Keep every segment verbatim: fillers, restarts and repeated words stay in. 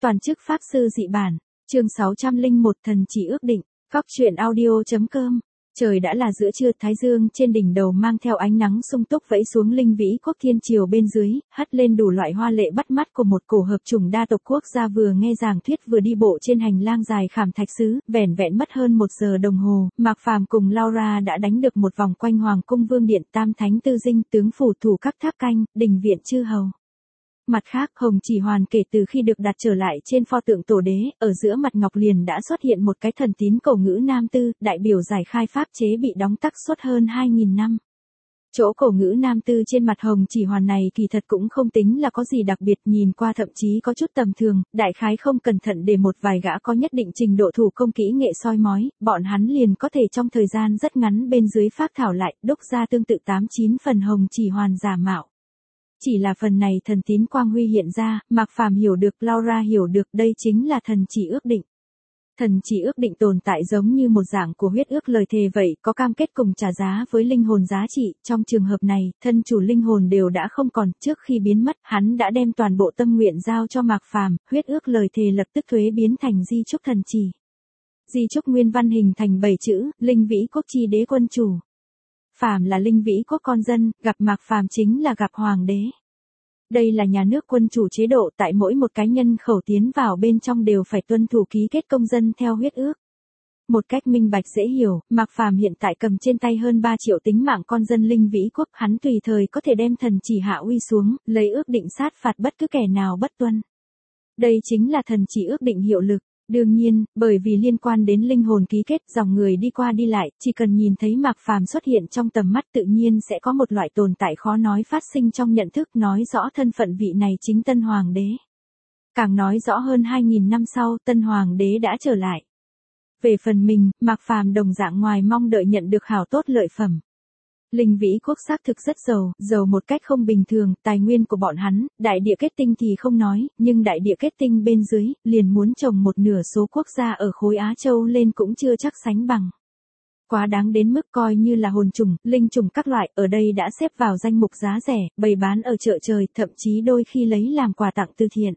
Toàn chức Pháp Sư dị bản, chương sáu trăm lẻ một Thần chỉ ước định, Cóc truyện audio.com. Trời đã là giữa trưa, thái dương trên đỉnh đầu mang theo ánh nắng sung túc vẫy xuống linh vĩ quốc thiên triều bên dưới, hắt lên đủ loại hoa lệ bắt mắt của một cổ hợp chủng đa tộc quốc gia vừa nghe giảng thuyết vừa đi bộ trên hành lang dài khảm thạch sứ, vẻn vẹn mất hơn một giờ đồng hồ, Mạc Phàm cùng Laura đã đánh được một vòng quanh Hoàng cung Vương điện, Tam Thánh Tư Dinh, tướng phủ thủ các tháp canh, đình viện chư hầu. Mặt khác, Hồng Chỉ Hoàn kể từ khi được đặt trở lại trên pho tượng tổ đế, ở giữa mặt ngọc liền đã xuất hiện một cái thần tín cổ ngữ nam tư, đại biểu giải khai pháp chế bị đóng tắc suốt hơn hai nghìn năm. Chỗ cổ ngữ nam tư trên mặt Hồng Chỉ Hoàn này kỳ thật cũng không tính là có gì đặc biệt, nhìn qua thậm chí có chút tầm thường, đại khái không cẩn thận để một vài gã có nhất định trình độ thủ công kỹ nghệ soi mói, bọn hắn liền có thể trong thời gian rất ngắn bên dưới phác thảo lại, đúc ra tương tự tám chín phần Hồng Chỉ Hoàn giả mạo. Chỉ là phần này thần tín quang huy hiện ra, Mạc Phàm hiểu được, Laura hiểu được, đây chính là thần chỉ ước định. Thần chỉ ước định tồn tại giống như một dạng của huyết ước lời thề vậy, có cam kết cùng trả giá với linh hồn giá trị, trong trường hợp này, thân chủ linh hồn đều đã không còn, trước khi biến mất, hắn đã đem toàn bộ tâm nguyện giao cho Mạc Phàm, huyết ước lời thề lập tức thuế biến thành di chúc thần chỉ. Di chúc nguyên văn hình thành bảy chữ, linh vĩ quốc chi đế quân chủ. Phàm là linh vĩ quốc con dân, gặp Mạc Phàm chính là gặp hoàng đế. Đây là nhà nước quân chủ chế độ, tại mỗi một cá nhân khẩu tiến vào bên trong đều phải tuân thủ ký kết công dân theo huyết ước. Một cách minh bạch dễ hiểu, Mạc Phàm hiện tại cầm trên tay hơn ba triệu tính mạng con dân linh vĩ quốc, hắn tùy thời có thể đem thần chỉ hạ uy xuống, lấy ước định sát phạt bất cứ kẻ nào bất tuân. Đây chính là thần chỉ ước định hiệu lực. Đương nhiên, bởi vì liên quan đến linh hồn ký kết, dòng người đi qua đi lại, chỉ cần nhìn thấy Mạc Phàm xuất hiện trong tầm mắt tự nhiên sẽ có một loại tồn tại khó nói phát sinh trong nhận thức, nói rõ thân phận vị này chính tân hoàng đế. Càng nói rõ hơn hai nghìn năm sau, tân hoàng đế đã trở lại. Về phần mình, Mạc Phàm đồng dạng ngoài mong đợi nhận được hảo tốt lợi phẩm. Linh vĩ quốc xác thực rất giàu, giàu một cách không bình thường, tài nguyên của bọn hắn, đại địa kết tinh thì không nói, nhưng đại địa kết tinh bên dưới, liền muốn trồng một nửa số quốc gia ở khối Á Châu lên cũng chưa chắc sánh bằng. Quá đáng đến mức coi như là hồn trùng, linh trùng các loại, ở đây đã xếp vào danh mục giá rẻ, bày bán ở chợ trời, thậm chí đôi khi lấy làm quà tặng từ thiện.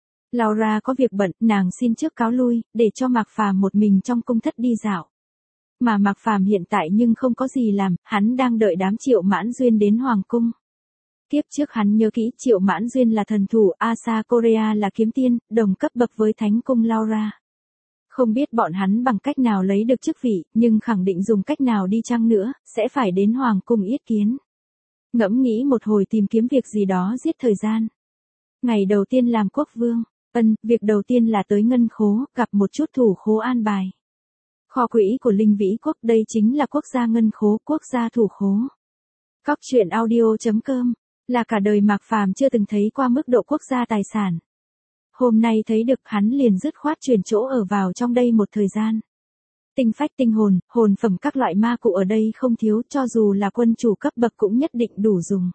Laura có việc bận, nàng xin trước cáo lui, để cho Mạc Phàm một mình trong cung thất đi dạo. Mà Mạc Phàm hiện tại nhưng không có gì làm, hắn đang đợi đám Triệu Mãn Duyên đến Hoàng cung. Tiếp trước hắn nhớ kỹ, Triệu Mãn Duyên là thần thủ, Asa Korea là kiếm tiên, đồng cấp bậc với Thánh cung Laura. Không biết bọn hắn bằng cách nào lấy được chức vị, nhưng khẳng định dùng cách nào đi chăng nữa, sẽ phải đến Hoàng cung yết kiến. Ngẫm nghĩ một hồi tìm kiếm việc gì đó giết thời gian. Ngày đầu tiên làm quốc vương, ân, việc đầu tiên là tới ngân khố, gặp một chút thủ khố an bài. Kho quỹ của linh vĩ quốc, đây chính là quốc gia ngân khố, quốc gia thủ khố. Cóc truyện audio.com, là cả đời Mạc Phàm chưa từng thấy qua mức độ quốc gia tài sản. Hôm nay thấy được, hắn liền dứt khoát chuyển chỗ ở vào trong đây một thời gian. Tinh phách tinh hồn, hồn phẩm các loại ma cụ ở đây không thiếu, cho dù là quân chủ cấp bậc cũng nhất định đủ dùng.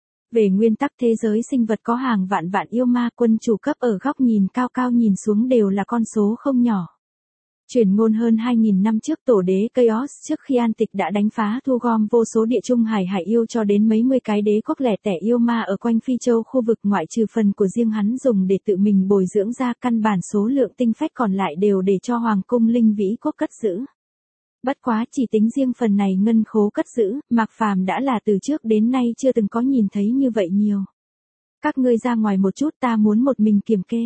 Về nguyên tắc thế giới sinh vật có hàng vạn vạn yêu ma, quân chủ cấp ở góc nhìn cao cao nhìn xuống đều là con số không nhỏ. Truyền ngôn hơn hai nghìn năm trước, tổ đế Chaos trước khi an tịch đã đánh phá thu gom vô số địa trung hải hải yêu cho đến mấy mươi cái đế quốc lẻ tẻ yêu ma ở quanh Phi Châu khu vực, ngoại trừ phần của riêng hắn dùng để tự mình bồi dưỡng ra, căn bản số lượng tinh phách còn lại đều để cho Hoàng cung linh vĩ quốc cất giữ. Bất quá chỉ tính riêng phần này ngân khố cất giữ, Mạc Phàm đã là từ trước đến nay chưa từng có nhìn thấy như vậy nhiều. Các ngươi ra ngoài một chút, ta muốn một mình kiểm kê.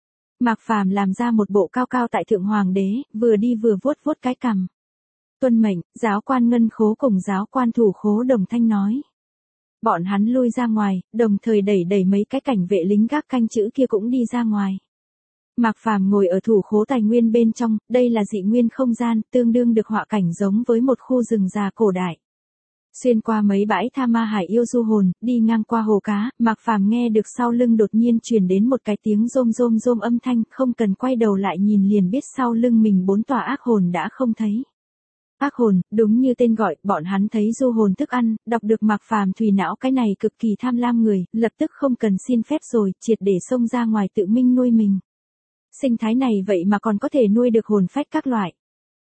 Mạc Phàm làm ra một bộ cao cao tại thượng hoàng đế, vừa đi vừa vuốt vuốt cái cằm. Tuân mệnh, giáo quan ngân khố cùng giáo quan thủ khố đồng thanh nói. Bọn hắn lui ra ngoài, đồng thời đẩy đẩy mấy cái cảnh vệ lính gác canh chữ kia cũng đi ra ngoài. Mạc Phàm ngồi ở thủ khố tài nguyên bên trong, đây là dị nguyên không gian, tương đương được họa cảnh giống với một khu rừng già cổ đại. Xuyên qua mấy bãi tha ma hải yêu du hồn, đi ngang qua hồ cá, Mạc Phàm nghe được sau lưng đột nhiên truyền đến một cái tiếng rôm rôm rôm âm thanh, không cần quay đầu lại nhìn liền biết sau lưng mình bốn tòa ác hồn đã không thấy. Ác hồn, đúng như tên gọi, bọn hắn thấy du hồn thức ăn, đọc được Mạc Phàm thùy não cái này cực kỳ tham lam người, lập tức không cần xin phép rồi, triệt để xông ra ngoài tự minh nuôi mình. Sinh thái này vậy mà còn có thể nuôi được hồn phách các loại.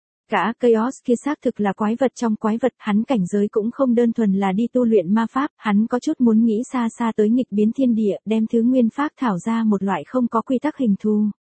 Cả Chaos kia xác thực là quái vật trong quái vật, hắn cảnh giới cũng không đơn thuần là đi tu luyện ma pháp, hắn có chút muốn nghĩ xa xa tới nghịch biến thiên địa, đem thứ nguyên pháp thảo ra một loại không có quy tắc hình thù.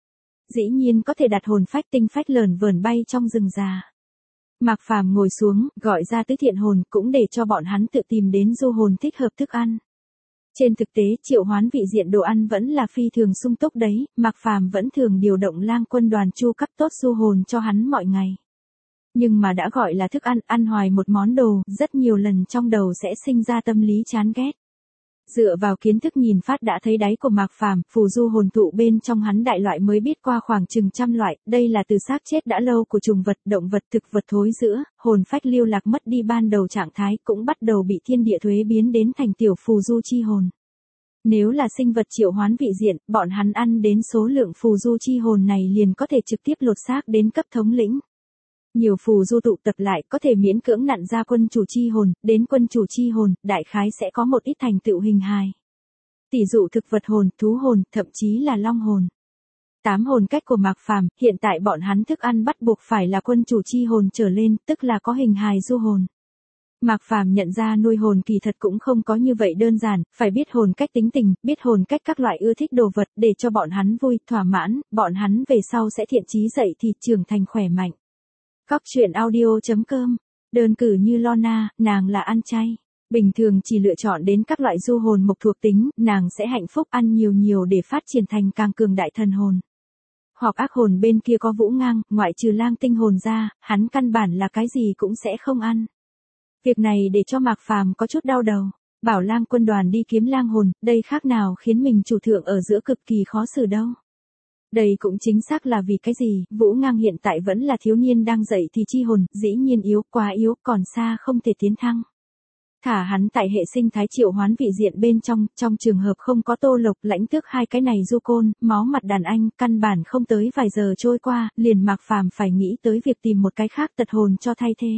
dĩ nhiên có thể đặt hồn phách tinh phách lởn vởn bay trong rừng già. Mạc Phàm ngồi xuống, gọi ra tứ thiện hồn, cũng để cho bọn hắn tự tìm đến du hồn thích hợp thức ăn. Trên thực tế, triệu hoán vị diện đồ ăn vẫn là phi thường sung túc đấy, Mạc Phàm vẫn thường điều động lang quân đoàn chu cấp tốt du hồn cho hắn mọi ngày. Nhưng mà đã gọi là thức ăn, ăn hoài một món đồ, rất nhiều lần trong đầu sẽ sinh ra tâm lý chán ghét. Dựa vào kiến thức nhìn phát đã thấy đáy của Mạc Phàm, phù du hồn thụ bên trong hắn đại loại mới biết qua khoảng chừng trăm loại, đây là từ xác chết đã lâu của trùng vật, động vật, thực vật thối rữa, hồn phách lưu lạc mất đi ban đầu trạng thái, cũng bắt đầu bị thiên địa thuế biến đến thành tiểu phù du chi hồn. Nếu là sinh vật triệu hoán vị diện, bọn hắn ăn đến số lượng phù du chi hồn này liền có thể trực tiếp lột xác đến cấp thống lĩnh. Nhiều phù du tụ tập lại có thể miễn cưỡng nặn ra quân chủ chi hồn, đến quân chủ chi hồn, đại khái sẽ có một ít thành tựu hình hài. Tỷ dụ thực vật hồn, thú hồn, thậm chí là long hồn. Tám hồn cách của Mạc Phàm, hiện tại bọn hắn thức ăn bắt buộc phải là quân chủ chi hồn trở lên, tức là có hình hài du hồn. Mạc Phàm nhận ra nuôi hồn kỳ thật cũng không có như vậy đơn giản, phải biết hồn cách tính tình, biết hồn cách các loại ưa thích đồ vật để cho bọn hắn vui, thỏa mãn, bọn hắn về sau sẽ thiện chí dậy thì trưởng thành khỏe mạnh. Cóc truyện audio chấm com, đơn cử như Lorna, nàng là ăn chay. Bình thường chỉ lựa chọn đến các loại du hồn mộc thuộc tính, nàng sẽ hạnh phúc ăn nhiều nhiều để phát triển thành càng cường đại thần hồn. Hoặc ác hồn bên kia có Vũ Ngang, ngoại trừ lang tinh hồn ra, hắn căn bản là cái gì cũng sẽ không ăn. Việc này để cho Mạc Phàm có chút đau đầu, bảo lang quân đoàn đi kiếm lang hồn, đây khác nào khiến mình chủ thượng ở giữa cực kỳ khó xử đâu. Đây cũng chính xác là vì cái gì, Vũ Ngang hiện tại vẫn là thiếu niên đang dậy thì chi hồn, dĩ nhiên yếu, quá yếu, còn xa không thể tiến thăng. Thả hắn tại hệ sinh thái triệu hoán vị diện bên trong, trong trường hợp không có Tô Lộc, Lãnh Tước hai cái này du côn, máu mặt đàn anh, căn bản không tới vài giờ trôi qua, liền Mạc Phàm phải nghĩ tới việc tìm một cái khác tật hồn cho thay thế.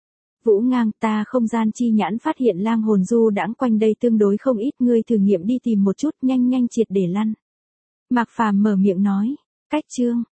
Vũ Ngang, ta không gian chi nhãn phát hiện lang hồn du đãng quanh đây tương đối không ít, ngươi thử nghiệm đi tìm một chút, nhanh nhanh triệt để lăn. Mạc Phàm mở miệng nói, cách chương,